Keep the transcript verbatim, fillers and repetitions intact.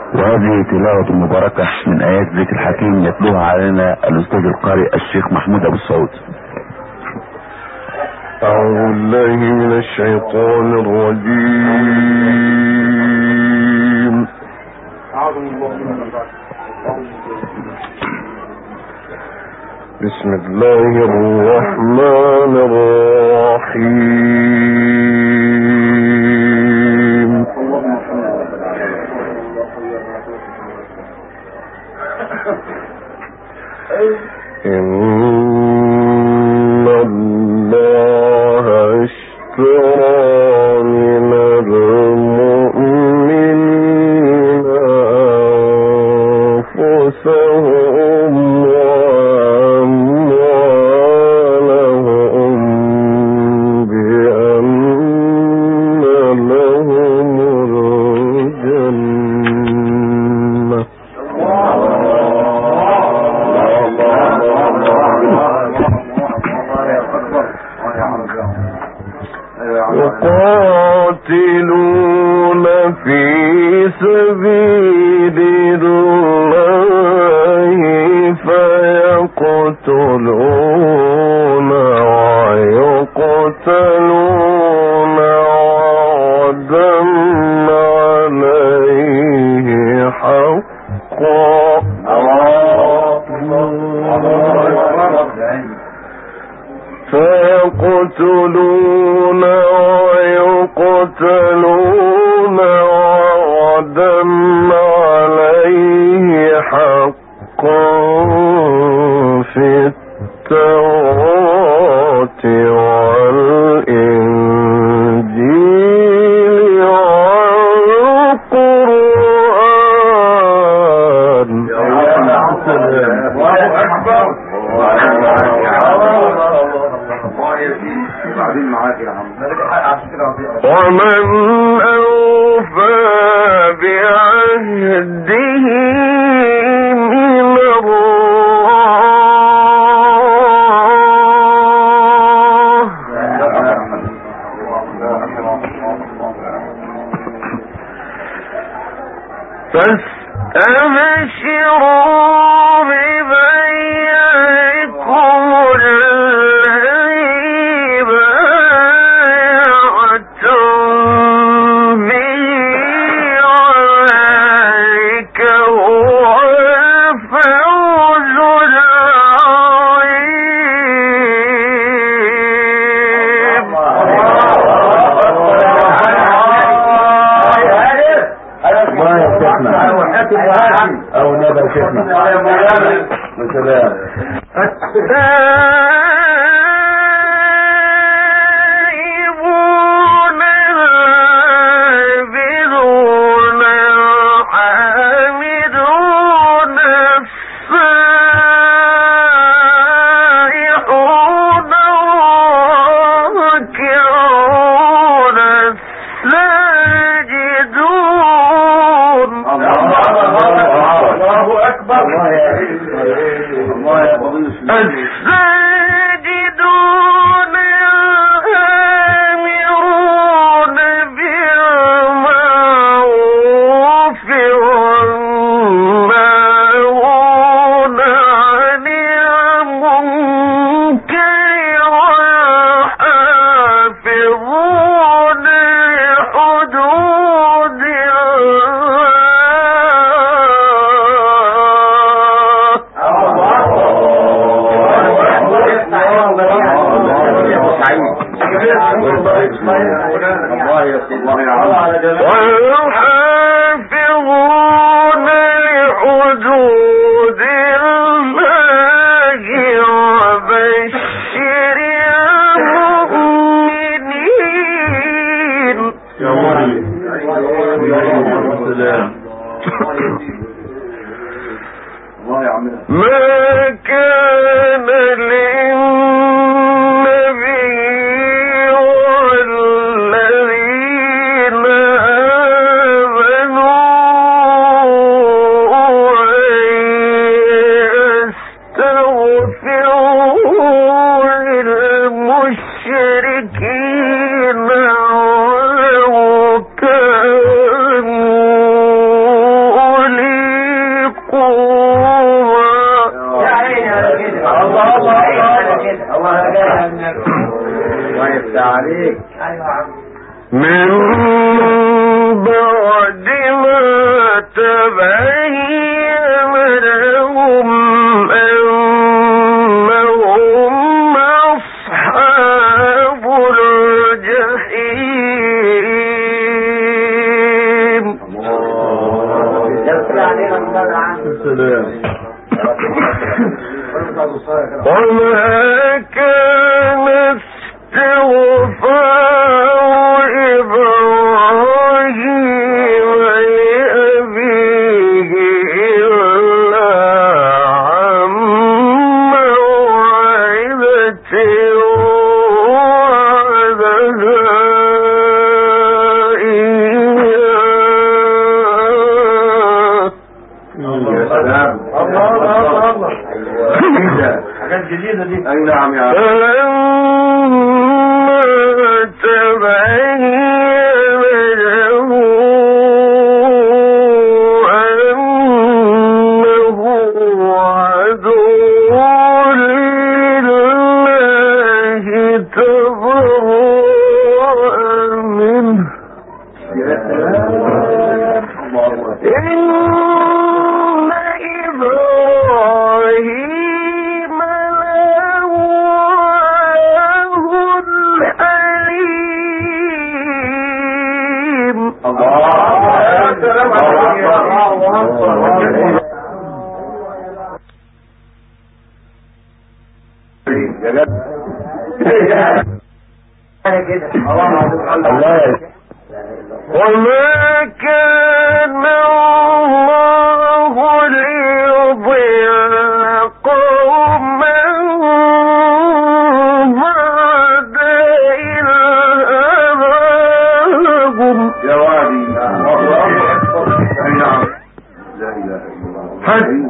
وهذه تلاوة مباركة من آيات ذكر الحكيم يتلوها علينا الأستاذ القارئ الشيخ محمود أبو السعود. أعوذ بالله من الشيطان الرجيم. بسم الله الرحمن الرحيم. إن الله اشترى من المؤمنين أنفسهم وأموالهم بأن لهم الجنة. يقاتلون في سبيل الله فيقتلون ويقتلون وعدا عليه حقا. فيقتلون ويقتلون وعدا عليه حقا في التوراة والإنجيل والقرآن. ومن أوفى بعهده من الله فاستبشروا ببيعكم الذي بايعتم به وذلك هو الفوز العظيم. أو نبى شيخنا مثلا التائبون العابدون الحامدون السائحون الراكعون الساجدون. الله أكبر. الساجدون الآمرون بالمعروف والناهون عن المنكر والحافظون لحدود والحافظون لحدود الله وبشر المؤمنين. ما كان للنبي والذين آمنوا أن يستغفروا للمشركين ولو كانوا تبين لهم أنهم أصحاب الجحيم. وما كان استغفار إبراهيم لأبيه إلا عن موعدة وعدها إياه. حاجات جديدة دي. اي نعم يا فلما تبين له أنه عدو لله تبرأ منه. إن إبراهيم لأواه حليم. وما كان الله ليضل قوما بعد إذ هداهم جوابي. اي نعم. لا اله الا الله.